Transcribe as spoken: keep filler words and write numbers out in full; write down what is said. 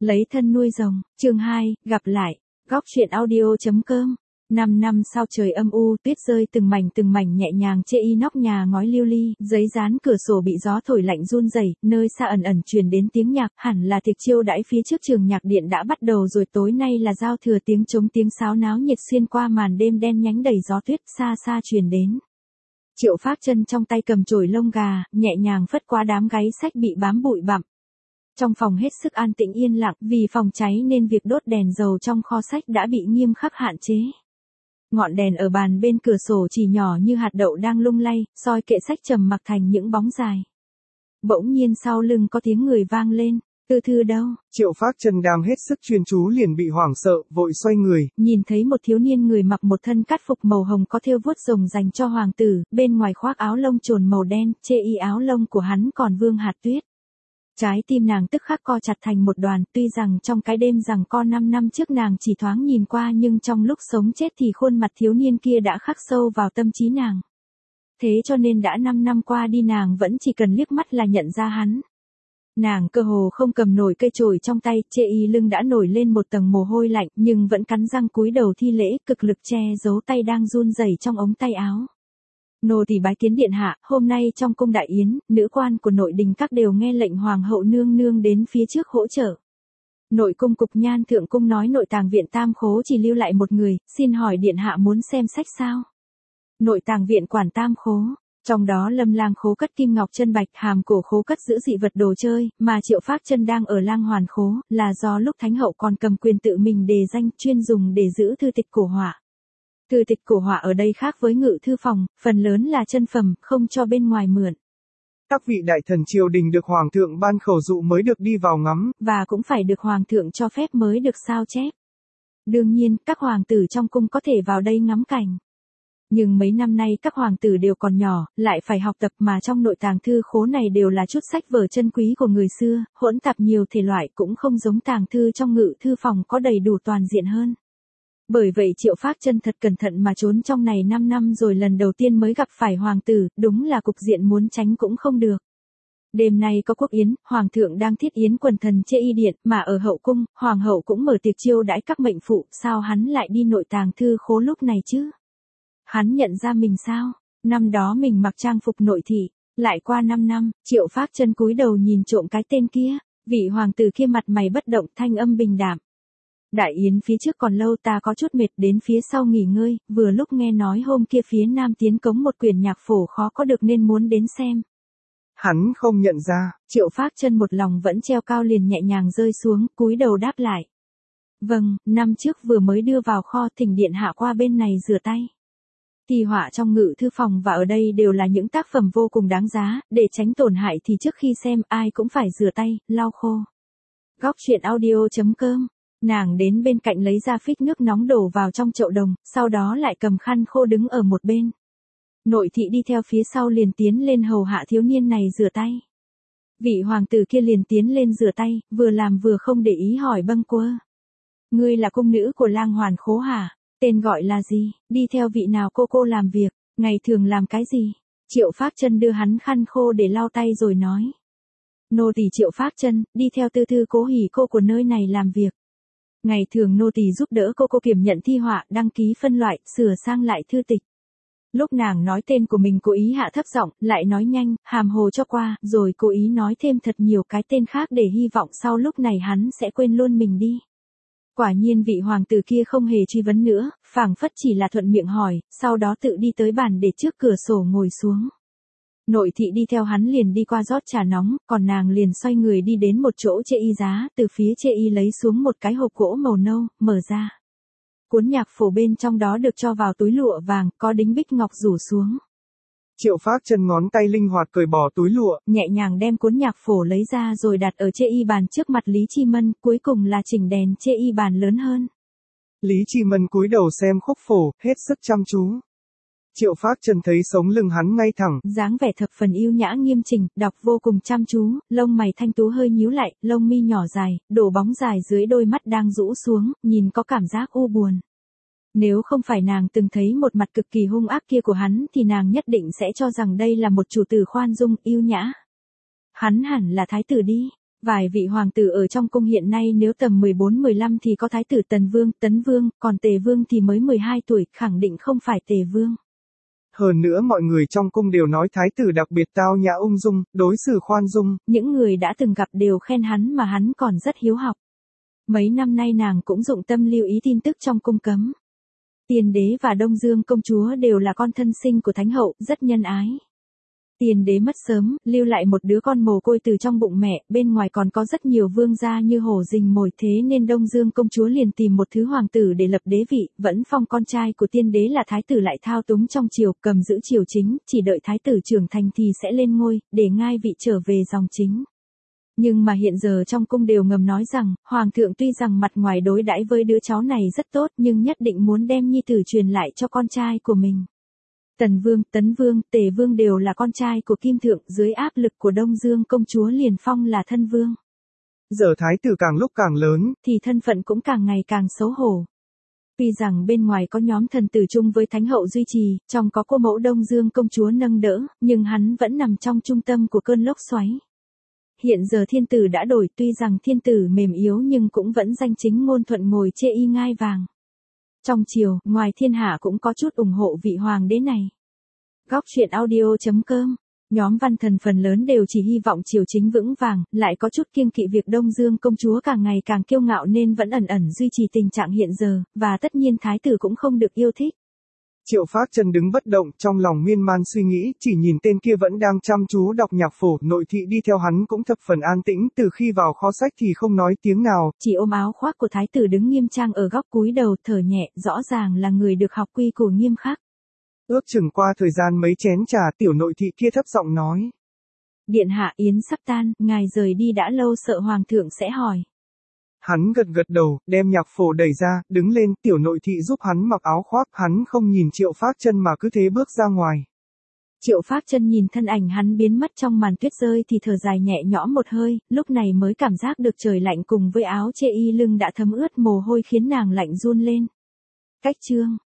Lấy thân nuôi rồng, chương hai, gặp lại, góc truyện audio chấm com. Năm năm sau trời âm u, tuyết rơi từng mảnh từng mảnh nhẹ nhàng chê y nóc nhà ngói liêu li, giấy dán cửa sổ bị gió thổi lạnh run rẩy, nơi xa ẩn ẩn truyền đến tiếng nhạc, hẳn là tiệc chiêu đãi phía trước trường nhạc điện đã bắt đầu rồi, tối nay là giao thừa, tiếng trống tiếng sáo náo nhiệt xuyên qua màn đêm đen nhánh đầy gió tuyết, xa xa truyền đến. Triệu Phác Chân trong tay cầm chổi lông gà, nhẹ nhàng phất qua đám gáy sách bị bám bụi bặm. Trong phòng hết sức an tĩnh yên lặng, vì phòng cháy nên việc đốt đèn dầu trong kho sách đã bị nghiêm khắc hạn chế. Ngọn đèn ở bàn bên cửa sổ chỉ nhỏ như hạt đậu đang lung lay, soi kệ sách trầm mặc thành những bóng dài. Bỗng nhiên sau lưng có tiếng người vang lên, Tư Thư đâu? Triệu Phác Chân đang hết sức chuyên chú liền bị hoảng sợ, vội xoay người. Nhìn thấy một thiếu niên người mặc một thân cát phục màu hồng có thêu vuốt rồng dành cho hoàng tử, bên ngoài khoác áo lông trồn màu đen, chê y áo lông của hắn còn vương hạt tuyết. Trái tim nàng tức khắc co chặt thành một đoàn, tuy rằng trong cái đêm rằng co năm năm trước nàng chỉ thoáng nhìn qua, nhưng trong lúc sống chết thì khuôn mặt thiếu niên kia đã khắc sâu vào tâm trí nàng. Thế cho nên đã năm năm qua đi nàng vẫn chỉ cần liếc mắt là nhận ra hắn. Nàng cơ hồ không cầm nổi cây chổi trong tay, chê y lưng đã nổi lên một tầng mồ hôi lạnh, nhưng vẫn cắn răng cúi đầu thi lễ, cực lực che giấu tay đang run rẩy trong ống tay áo. Nô tỳ bái kiến điện hạ, hôm nay trong cung đại yến, nữ quan của nội đình các đều nghe lệnh hoàng hậu nương nương đến phía trước hỗ trợ. Nội cung cục nhan thượng cung nói nội tàng viện tam khố chỉ lưu lại một người, xin hỏi điện hạ muốn xem sách sao? Nội tàng viện quản tam khố, trong đó Lâm Lang khố cất kim ngọc chân bạch, Hàm Cổ khố cất giữ dị vật đồ chơi, mà Triệu Phác Chân đang ở Lang Hoàn khố, là do lúc Thánh hậu còn cầm quyền tự mình đề danh, chuyên dùng để giữ thư tịch cổ họa. Thư tịch cổ họa ở đây khác với ngự thư phòng, phần lớn là chân phẩm, không cho bên ngoài mượn. Các vị đại thần triều đình được hoàng thượng ban khẩu dụ mới được đi vào ngắm, và cũng phải được hoàng thượng cho phép mới được sao chép. Đương nhiên, các hoàng tử trong cung có thể vào đây ngắm cảnh. Nhưng mấy năm nay các hoàng tử đều còn nhỏ, lại phải học tập, mà trong nội tàng thư khố này đều là chút sách vở chân quý của người xưa, hỗn tạp nhiều thể loại, cũng không giống tàng thư trong ngự thư phòng có đầy đủ toàn diện hơn. Bởi vậy Triệu Phác Chân thật cẩn thận mà trốn trong này năm năm rồi lần đầu tiên mới gặp phải hoàng tử, đúng là cục diện muốn tránh cũng không được. Đêm nay có quốc yến, hoàng thượng đang thiết yến quần thần chê y điện, mà ở hậu cung, hoàng hậu cũng mở tiệc chiêu đãi các mệnh phụ, sao hắn lại đi nội tàng thư khố lúc này chứ? Hắn nhận ra mình sao? Năm đó mình mặc trang phục nội thị, lại qua năm năm, Triệu Phác Chân cúi đầu nhìn trộm cái tên kia, vị hoàng tử kia mặt mày bất động, thanh âm bình đạm. Đại yến phía trước còn lâu, ta có chút mệt, đến phía sau nghỉ ngơi, vừa lúc nghe nói hôm kia phía nam tiến cống một quyển nhạc phổ khó có được nên muốn đến xem. Hắn không nhận ra. Triệu Phác Chân một lòng vẫn treo cao liền nhẹ nhàng rơi xuống, cúi đầu đáp lại. Vâng, năm trước vừa mới đưa vào kho, thỉnh điện hạ qua bên này rửa tay. Thì họa trong ngự thư phòng và ở đây đều là những tác phẩm vô cùng đáng giá, để tránh tổn hại thì trước khi xem ai cũng phải rửa tay, lau khô. Góc truyện audio chấm com. Nàng đến bên cạnh lấy ra phích nước nóng đổ vào trong chậu đồng, sau đó lại cầm khăn khô đứng ở một bên. Nội thị đi theo phía sau liền tiến lên hầu hạ thiếu niên này rửa tay. Vị hoàng tử kia liền tiến lên rửa tay, vừa làm vừa không để ý hỏi bâng quơ. Ngươi là cung nữ của Lang Hoàn khố hả? Tên gọi là gì? Đi theo vị nào cô cô làm việc? Ngày thường làm cái gì? Triệu Phác Chân đưa hắn khăn khô để lau tay rồi nói. Nô tỳ Triệu Phác Chân, đi theo Tư Thư Cố hỉ cô của nơi này làm việc. Ngày thường nô tỳ giúp đỡ cô cô kiểm nhận thi họa, đăng ký phân loại, sửa sang lại thư tịch. Lúc nàng nói tên của mình cố ý hạ thấp giọng, lại nói nhanh, hàm hồ cho qua, rồi cố ý nói thêm thật nhiều cái tên khác để hy vọng sau lúc này hắn sẽ quên luôn mình đi. Quả nhiên vị hoàng tử kia không hề truy vấn nữa, phảng phất chỉ là thuận miệng hỏi, sau đó tự đi tới bàn để trước cửa sổ ngồi xuống. Nội thị đi theo hắn liền đi qua rót trà nóng, còn nàng liền xoay người đi đến một chỗ chê y giá, từ phía chê y lấy xuống một cái hộp gỗ màu nâu, mở ra. Cuốn nhạc phổ bên trong đó được cho vào túi lụa vàng, có đính bích ngọc rủ xuống. Triệu Phác Chân ngón tay linh hoạt cởi bỏ túi lụa, nhẹ nhàng đem cuốn nhạc phổ lấy ra rồi đặt ở chê y bàn trước mặt Lý Chi Mân, cuối cùng là chỉnh đèn chê y bàn lớn hơn. Lý Chi Mân cúi đầu xem khúc phổ, hết sức chăm chú. Triệu Phác Chân thấy sống lưng hắn ngay thẳng, dáng vẻ thập phần yêu nhã nghiêm chỉnh, đọc vô cùng chăm chú, lông mày thanh tú hơi nhíu lại, lông mi nhỏ dài, đổ bóng dài dưới đôi mắt đang rũ xuống, nhìn có cảm giác u buồn. Nếu không phải nàng từng thấy một mặt cực kỳ hung ác kia của hắn thì nàng nhất định sẽ cho rằng đây là một chủ tử khoan dung, yêu nhã. Hắn hẳn là thái tử đi. Vài vị hoàng tử ở trong cung hiện nay nếu tầm mười bốn mười lăm thì có thái tử Tần Vương, Tấn Vương, còn Tề Vương thì mới mười hai tuổi, khẳng định không phải Tề Vương. Hơn nữa mọi người trong cung đều nói thái tử đặc biệt tao nhã ung dung, đối xử khoan dung. Những người đã từng gặp đều khen hắn mà hắn còn rất hiếu học. Mấy năm nay nàng cũng dụng tâm lưu ý tin tức trong cung cấm. Tiền đế và Đông Dương công chúa đều là con thân sinh của Thánh hậu, rất nhân ái. Tiền đế mất sớm, lưu lại một đứa con mồ côi từ trong bụng mẹ, bên ngoài còn có rất nhiều vương gia như hổ rình mồi, thế nên Đông Dương công chúa liền tìm một thứ hoàng tử để lập đế vị, vẫn phong con trai của tiên đế là thái tử lại thao túng trong triều, cầm giữ triều chính, chỉ đợi thái tử trưởng thành thì sẽ lên ngôi, để ngai vị trở về dòng chính. Nhưng mà hiện giờ trong cung đều ngầm nói rằng, hoàng thượng tuy rằng mặt ngoài đối đãi với đứa cháu này rất tốt nhưng nhất định muốn đem nhi tử truyền lại cho con trai của mình. Tần Vương, Tấn Vương, Tề Vương đều là con trai của Kim Thượng, dưới áp lực của Đông Dương công chúa liền phong là thân vương. Giờ thái tử càng lúc càng lớn, thì thân phận cũng càng ngày càng xấu hổ. Tuy rằng bên ngoài có nhóm thần tử chung với Thánh hậu duy trì, trong có cô mẫu Đông Dương công chúa nâng đỡ, nhưng hắn vẫn nằm trong trung tâm của cơn lốc xoáy. Hiện giờ thiên tử đã đổi, tuy rằng thiên tử mềm yếu nhưng cũng vẫn danh chính ngôn thuận ngồi chê y ngai vàng. Trong triều, ngoài thiên hạ cũng có chút ủng hộ vị hoàng đế này. Góc truyện audio chấm com. Nhóm văn thần phần lớn đều chỉ hy vọng triều chính vững vàng, lại có chút kiêng kỵ việc Đông Dương công chúa càng ngày càng kiêu ngạo nên vẫn ẩn ẩn duy trì tình trạng hiện giờ, và tất nhiên thái tử cũng không được yêu thích. Triệu Phác Chân đứng bất động, trong lòng miên man suy nghĩ, chỉ nhìn tên kia vẫn đang chăm chú đọc nhạc phổ, nội thị đi theo hắn cũng thập phần an tĩnh, từ khi vào kho sách thì không nói tiếng nào. Chỉ ôm áo khoác của thái tử đứng nghiêm trang ở góc cúi đầu thở nhẹ, rõ ràng là người được học quy củ nghiêm khắc. Ước chừng qua thời gian mấy chén trà, tiểu nội thị kia thấp giọng nói. Điện hạ yến sắp tan, ngài rời đi đã lâu sợ hoàng thượng sẽ hỏi. Hắn gật gật đầu, đem nhạc phổ đẩy ra, đứng lên, tiểu nội thị giúp hắn mặc áo khoác, hắn không nhìn Triệu Phác Chân mà cứ thế bước ra ngoài. Triệu Phác Chân nhìn thân ảnh hắn biến mất trong màn tuyết rơi thì thở dài nhẹ nhõm một hơi, lúc này mới cảm giác được trời lạnh cùng với áo chê y lưng đã thấm ướt mồ hôi khiến nàng lạnh run lên. Cách chương